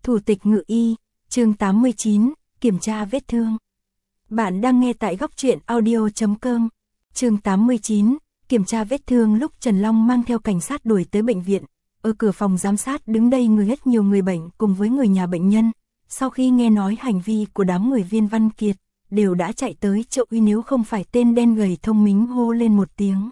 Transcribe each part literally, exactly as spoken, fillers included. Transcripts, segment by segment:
Thủ tịch ngự y, chương tám mươi chín, kiểm tra vết thương. Bạn đang nghe tại góc truyện audio chấm com. Chương tám mươi chín, kiểm tra vết thương. Lúc Trần Long mang theo cảnh sát đuổi tới bệnh viện, ở cửa phòng giám sát đứng đây người hết nhiều người bệnh cùng với người nhà bệnh nhân. Sau khi nghe nói hành vi của đám người Viên Văn Kiệt, đều đã chạy tới chỗ y, nếu không phải tên đen gầy thông minh hô lên một tiếng.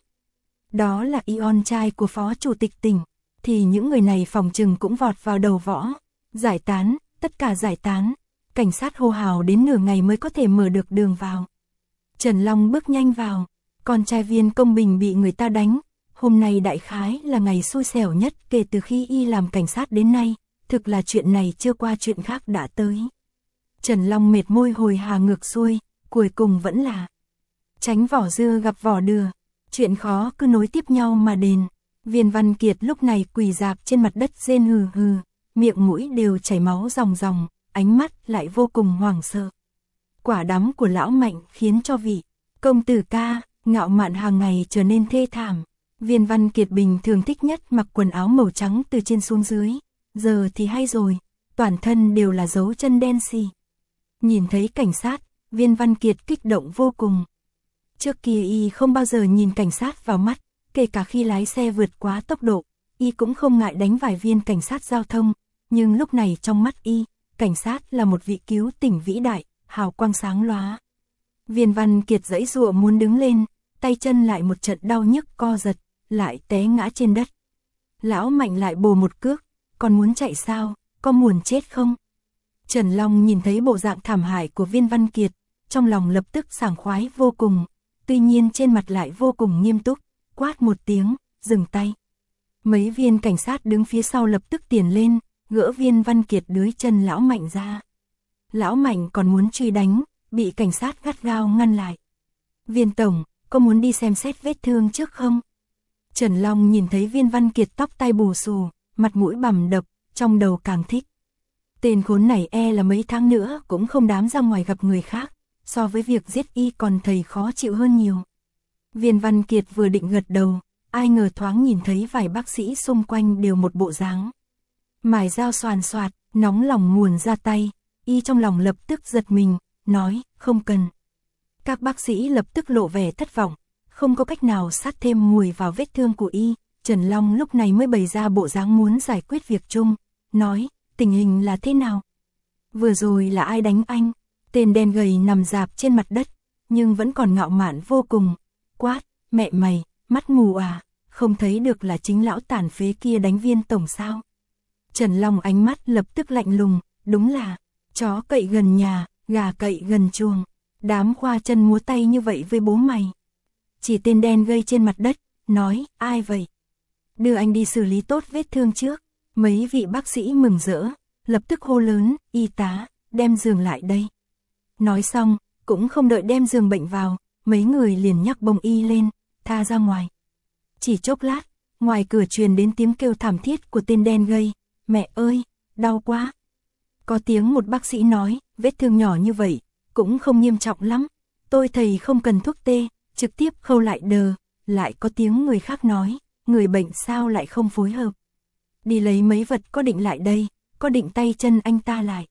Đó là Ion, trai của phó chủ tịch tỉnh, thì những người này phòng trừng cũng vọt vào đầu võ. Giải tán, tất cả giải tán. Cảnh sát hô hào đến nửa ngày mới có thể mở được đường vào. Trần Long bước nhanh vào. Con trai Viên Công Bình bị người ta đánh. Hôm nay đại khái là ngày xui xẻo nhất kể từ khi y làm cảnh sát đến nay. Thực là chuyện này chưa qua chuyện khác đã tới. Trần Long mệt môi hồi hà ngược xuôi. Cuối cùng vẫn là tránh vỏ dưa gặp vỏ đừa. Chuyện khó cứ nối tiếp nhau mà đền. Viên Văn Kiệt lúc này quỳ rạp trên mặt đất rên hừ hừ. Miệng mũi đều chảy máu ròng ròng, ánh mắt lại vô cùng hoảng sợ. Quả đấm của lão Mạnh khiến cho vị công tử ca ngạo mạn hàng ngày trở nên thê thảm. Viên Văn Kiệt bình thường thích nhất mặc quần áo màu trắng từ trên xuống dưới, giờ thì hay rồi, toàn thân đều là dấu chân đen xì. Nhìn thấy cảnh sát, Viên Văn Kiệt kích động vô cùng. Trước kia y không bao giờ nhìn cảnh sát vào mắt, kể cả khi lái xe vượt quá tốc độ, y cũng không ngại đánh vài viên cảnh sát giao thông. Nhưng lúc này trong mắt y, cảnh sát là một vị cứu tỉnh vĩ đại, hào quang sáng lóa. Viên Văn Kiệt giãy giụa muốn đứng lên, tay chân lại một trận đau nhức co giật, lại té ngã trên đất. Lão Mạnh lại bổ một cước, còn muốn chạy sao, có muốn chết không? Trần Long nhìn thấy bộ dạng thảm hại của Viên Văn Kiệt, trong lòng lập tức sảng khoái vô cùng, tuy nhiên trên mặt lại vô cùng nghiêm túc, quát một tiếng, dừng tay. Mấy viên cảnh sát đứng phía sau lập tức tiến lên, gỡ Viên Văn Kiệt đới chân lão Mạnh ra. Lão Mạnh còn muốn truy đánh, bị cảnh sát gắt gao ngăn lại. Viên tổng, có muốn đi xem xét vết thương trước không? Trần Long nhìn thấy Viên Văn Kiệt tóc tai bù xù, mặt mũi bầm đập, trong đầu càng thích. Tên khốn này e là mấy tháng nữa cũng không dám ra ngoài gặp người khác, so với việc giết y còn thầy khó chịu hơn nhiều. Viên Văn Kiệt vừa định gật đầu, ai ngờ thoáng nhìn thấy vài bác sĩ xung quanh đều một bộ dáng mài dao xoàn xoạt, nóng lòng nguồn ra tay, y trong lòng lập tức giật mình, nói, không cần. Các bác sĩ lập tức lộ vẻ thất vọng, không có cách nào sát thêm mùi vào vết thương của y. Trần Long lúc này mới bày ra bộ dáng muốn giải quyết việc chung, nói, tình hình là thế nào? Vừa rồi là ai đánh anh? Tên đen gầy nằm rạp trên mặt đất, nhưng vẫn còn ngạo mạn vô cùng, quát, mẹ mày, mắt mù à, không thấy được là chính lão tàn phế kia đánh Viên tổng sao? Trần Long ánh mắt lập tức lạnh lùng, đúng là chó cậy gần nhà, gà cậy gần chuồng, đám khoa chân múa tay như vậy với bố mày. Chỉ tên đen gây trên mặt đất, nói, ai vậy? Đưa anh đi xử lý tốt vết thương trước. Mấy vị bác sĩ mừng rỡ, lập tức hô lớn, y tá, đem giường lại đây. Nói xong, cũng không đợi đem giường bệnh vào, mấy người liền nhắc bông y lên, tha ra ngoài. Chỉ chốc lát, ngoài cửa truyền đến tiếng kêu thảm thiết của tên đen gây, mẹ ơi, đau quá. Có tiếng một bác sĩ nói, vết thương nhỏ như vậy, cũng không nghiêm trọng lắm, tôi thầy không cần thuốc tê, trực tiếp khâu lại đờ. Lại có tiếng người khác nói, người bệnh sao lại không phối hợp. Đi lấy mấy vật có định lại đây, có định tay chân anh ta lại.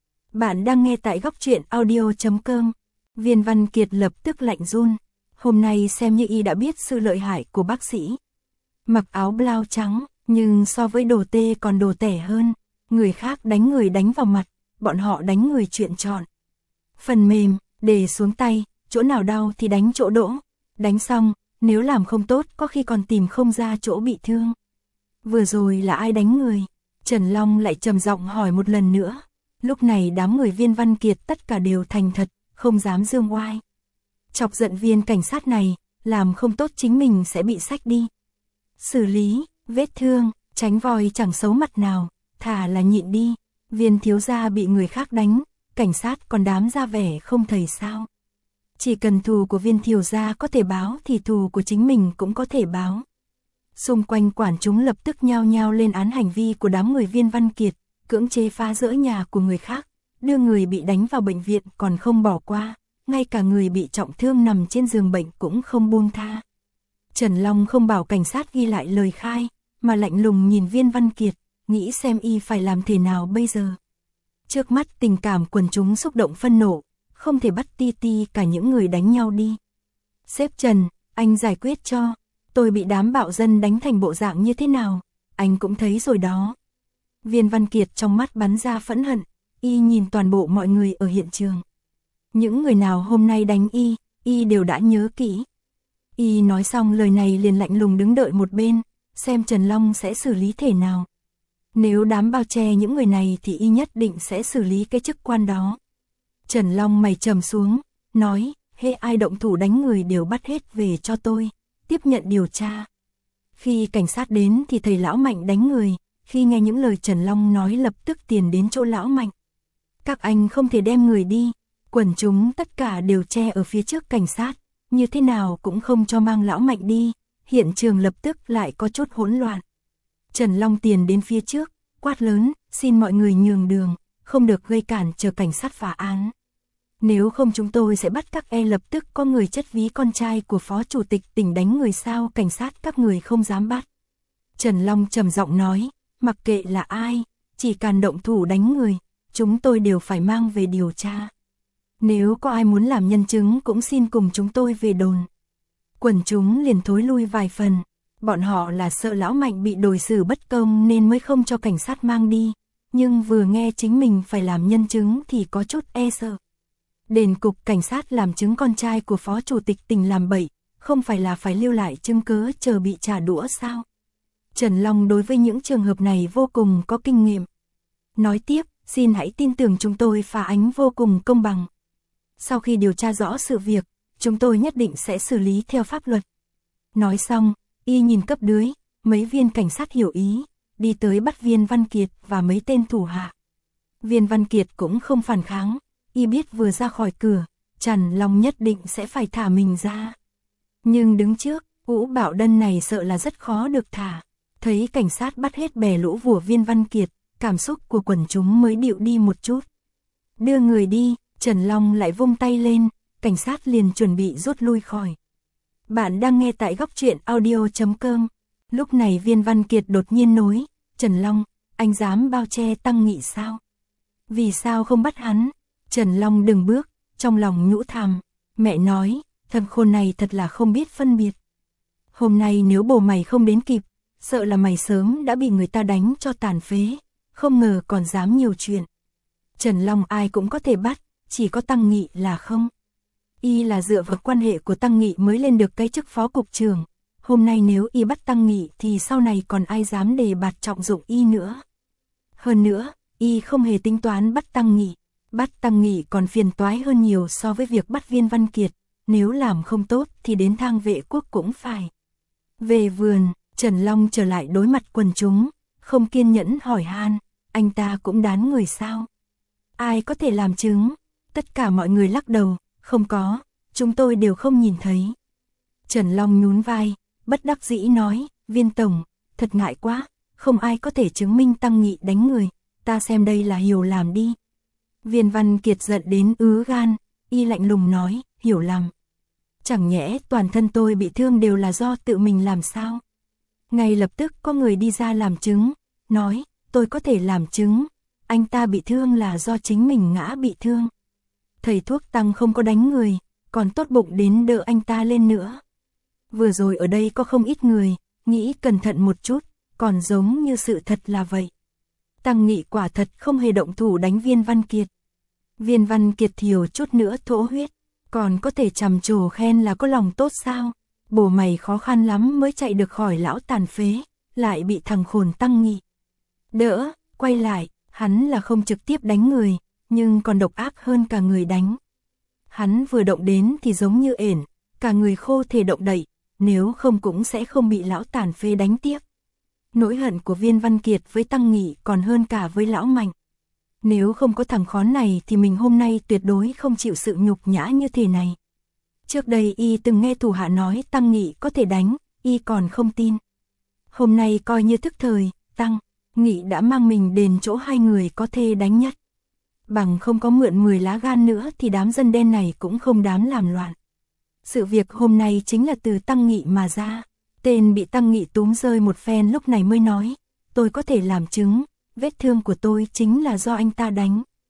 Bạn đang nghe tại góc truyện audio chấm com. Viên Văn Kiệt lập tức lạnh run. Hôm nay xem như y đã biết sự lợi hại của bác sĩ. Mặc áo blau trắng, nhưng so với đồ tê còn đồ tẻ hơn. Người khác đánh người đánh vào mặt, bọn họ đánh người chuyện trọn. Phần mềm, để xuống tay, chỗ nào đau thì đánh chỗ đỗ. Đánh xong, nếu làm không tốt có khi còn tìm không ra chỗ bị thương. Vừa rồi là ai đánh người? Trần Long lại trầm giọng hỏi một lần nữa. Lúc này đám người Viên Văn Kiệt tất cả đều thành thật, không dám dương oai. Chọc giận viên cảnh sát này, làm không tốt chính mình sẽ bị xách đi. Xử lý, vết thương, tránh voi chẳng xấu mặt nào, thà là nhịn đi. Viên thiếu gia bị người khác đánh, cảnh sát còn dám ra vẻ không thầy sao. Chỉ cần thù của Viên thiếu gia có thể báo thì thù của chính mình cũng có thể báo. Xung quanh quản chúng lập tức nhao nhao lên án hành vi của đám người Viên Văn Kiệt, cưỡng chế phá rỡ nhà của người khác, đưa người bị đánh vào bệnh viện còn không bỏ qua, ngay cả người bị trọng thương nằm trên giường bệnh cũng không buông tha. Trần Long không bảo cảnh sát ghi lại lời khai, mà lạnh lùng nhìn Viên Văn Kiệt, nghĩ xem y phải làm thế nào bây giờ. Trước mắt tình cảm quần chúng xúc động phân nộ, không thể bắt ti ti cả những người đánh nhau đi. Sếp Trần, anh giải quyết cho, tôi bị đám bạo dân đánh thành bộ dạng như thế nào, anh cũng thấy rồi đó. Viên Văn Kiệt trong mắt bắn ra phẫn hận, y nhìn toàn bộ mọi người ở hiện trường. Những người nào hôm nay đánh y, y đều đã nhớ kỹ. Y nói xong lời này liền lạnh lùng đứng đợi một bên, xem Trần Long sẽ xử lý thế nào. Nếu đám bao che những người này thì y nhất định sẽ xử lý cái chức quan đó. Trần Long mày trầm xuống, nói, hễ ai động thủ đánh người đều bắt hết về cho tôi, tiếp nhận điều tra. Khi cảnh sát đến thì thầy Lão Mạnh đánh người, khi nghe những lời Trần Long nói lập tức tiền đến chỗ Lão Mạnh. Các anh không thể đem người đi, quần chúng tất cả đều che ở phía trước cảnh sát, như thế nào cũng không cho mang Lão Mạnh đi, hiện trường lập tức lại có chút hỗn loạn. Trần Long tiền đến phía trước, quát lớn, xin mọi người nhường đường, không được gây cản chờ cảnh sát phá án. Nếu không chúng tôi sẽ bắt các e lập tức có người chất ví con trai của phó chủ tịch tỉnh đánh người sao cảnh sát các người không dám bắt. Trần Long trầm giọng nói, mặc kệ là ai, chỉ cần động thủ đánh người, chúng tôi đều phải mang về điều tra. Nếu có ai muốn làm nhân chứng cũng xin cùng chúng tôi về đồn. Quần chúng liền thối lui vài phần, bọn họ là sợ Lão Mạnh bị đối xử bất công nên mới không cho cảnh sát mang đi, nhưng vừa nghe chính mình phải làm nhân chứng thì có chút e sợ. Đền cục cảnh sát làm chứng con trai của phó chủ tịch tỉnh làm bậy, không phải là phải lưu lại chứng cứ chờ bị trả đũa sao? Trần Long đối với những trường hợp này vô cùng có kinh nghiệm. Nói tiếp, xin hãy tin tưởng chúng tôi phá án vô cùng công bằng. Sau khi điều tra rõ sự việc, chúng tôi nhất định sẽ xử lý theo pháp luật. Nói xong, y nhìn cấp dưới, mấy viên cảnh sát hiểu ý, đi tới bắt Viên Văn Kiệt và mấy tên thủ hạ. Viên Văn Kiệt cũng không phản kháng, y biết vừa ra khỏi cửa, Trần Long nhất định sẽ phải thả mình ra. Nhưng đứng trước, Vũ Bảo Đân này sợ là rất khó được thả. Thấy cảnh sát bắt hết bè lũ của Viên Văn Kiệt, cảm xúc của quần chúng mới dịu đi một chút. Đưa người đi, Trần Long lại vung tay lên, cảnh sát liền chuẩn bị rút lui khỏi. Bạn đang nghe tại góc truyện audio chấm com. Lúc này Viên Văn Kiệt đột nhiên nói, Trần Long, anh dám bao che Tăng Nghị sao? Vì sao không bắt hắn? Trần Long đừng bước, trong lòng nhũ thầm, mẹ nói, thằng khôn này thật là không biết phân biệt. Hôm nay nếu bồ mày không đến kịp, sợ là mày sớm đã bị người ta đánh cho tàn phế, không ngờ còn dám nhiều chuyện. Trần Long ai cũng có thể bắt, chỉ có Tăng Nghị là không. Y là dựa vào quan hệ của Tăng Nghị mới lên được cái chức phó cục trưởng. Hôm nay nếu y bắt Tăng Nghị thì sau này còn ai dám đề bạt trọng dụng y nữa. Hơn nữa, y không hề tính toán bắt Tăng Nghị. Bắt Tăng Nghị còn phiền toái hơn nhiều so với việc bắt Viên Văn Kiệt. Nếu làm không tốt thì đến thang vệ quốc cũng phải. Về vườn, Trần Long trở lại đối mặt quần chúng, không kiên nhẫn hỏi han, anh ta cũng đán người sao? Ai có thể làm chứng? Tất cả mọi người lắc đầu, không có, chúng tôi đều không nhìn thấy. Trần Long nhún vai, bất đắc dĩ nói, Viên Tổng, thật ngại quá, không ai có thể chứng minh Tăng Nghị đánh người, ta xem đây là hiểu làm đi. Viên Văn Kiệt giận đến ứ gan, y lạnh lùng nói, hiểu lầm. Chẳng nhẽ toàn thân tôi bị thương đều là do tự mình làm sao? Ngay lập tức có người đi ra làm chứng, nói, tôi có thể làm chứng, anh ta bị thương là do chính mình ngã bị thương. Thầy thuốc Tăng không có đánh người, còn tốt bụng đến đỡ anh ta lên nữa. Vừa rồi ở đây có không ít người, nghĩ cẩn thận một chút, còn giống như sự thật là vậy. Tăng Nghị quả thật không hề động thủ đánh Viên Văn Kiệt. Viên Văn Kiệt thiểu chút nữa thổ huyết, còn có thể trầm trồ khen là có lòng tốt sao? Bồ mày khó khăn lắm mới chạy được khỏi lão tàn phế, lại bị thằng khồn Tăng Nghị đỡ, quay lại, hắn là không trực tiếp đánh người, nhưng còn độc ác hơn cả người đánh. Hắn vừa động đến thì giống như ển, cả người khô thể động đậy, nếu không cũng sẽ không bị lão tàn phế đánh tiếp. Nỗi hận của Viên Văn Kiệt với Tăng Nghị còn hơn cả với lão Mạnh. Nếu không có thằng khốn này thì mình hôm nay tuyệt đối không chịu sự nhục nhã như thế này. Trước đây y từng nghe thủ hạ nói Tăng Nghị có thể đánh, y còn không tin. Hôm nay coi như thức thời, Tăng Nghị đã mang mình đến chỗ hai người có thể đánh nhất. Bằng không có mượn mười lá gan nữa thì đám dân đen này cũng không dám làm loạn. Sự việc hôm nay chính là từ Tăng Nghị mà ra. Tên bị Tăng Nghị túm rơi một phen lúc này mới nói, tôi có thể làm chứng, vết thương của tôi chính là do anh ta đánh,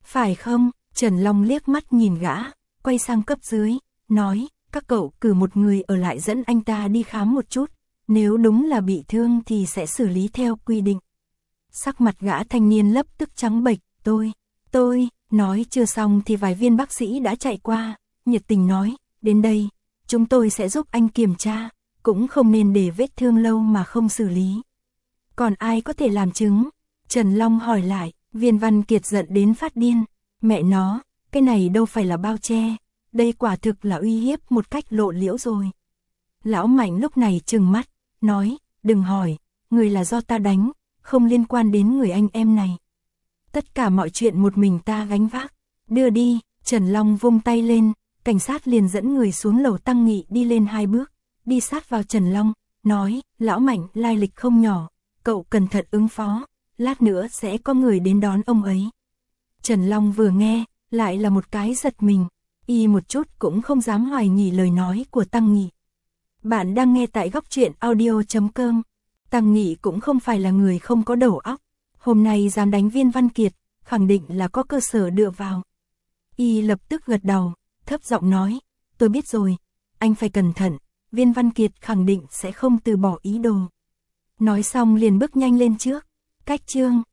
Phải không? Trần Long liếc mắt nhìn gã, quay sang cấp dưới, nói, các cậu cử một người ở lại dẫn anh ta đi khám một chút, nếu đúng là bị thương thì sẽ xử lý theo quy định. Sắc mặt gã thanh niên lập tức trắng bệch, tôi, tôi, nói chưa xong thì vài viên bác sĩ đã chạy qua, nhiệt tình nói, đến đây, chúng tôi sẽ giúp anh kiểm tra, cũng không nên để vết thương lâu mà không xử lý. Còn ai có thể làm chứng? Trần Long hỏi lại, Viên Văn Kiệt giận đến phát điên, mẹ nó, cái này đâu phải là bao che, đây quả thực là uy hiếp một cách lộ liễu rồi. Lão Mạnh lúc này trừng mắt, nói, đừng hỏi, người là do ta đánh, không liên quan đến người anh em này. Tất cả mọi chuyện một mình ta gánh vác, đưa đi. Trần Long vung tay lên, cảnh sát liền dẫn người xuống lầu Tăng Nghị đi lên hai bước, đi sát vào Trần Long, nói, lão Mạnh lai lịch không nhỏ, cậu cẩn thận ứng phó, lát nữa sẽ có người đến đón ông ấy. Trần Long vừa nghe, lại là một cái giật mình, y một chút cũng không dám hoài nghi lời nói của Tăng Nghị. Bạn đang nghe tại góc truyện audio chấm com. Tăng Nghị cũng không phải là người không có đầu óc, hôm nay dám đánh Viên Văn Kiệt, khẳng định là có cơ sở dựa vào. Y lập tức gật đầu, thấp giọng nói, tôi biết rồi, anh phải cẩn thận, Viên Văn Kiệt khẳng định sẽ không từ bỏ ý đồ. Nói xong liền bước nhanh lên trước, cách chương.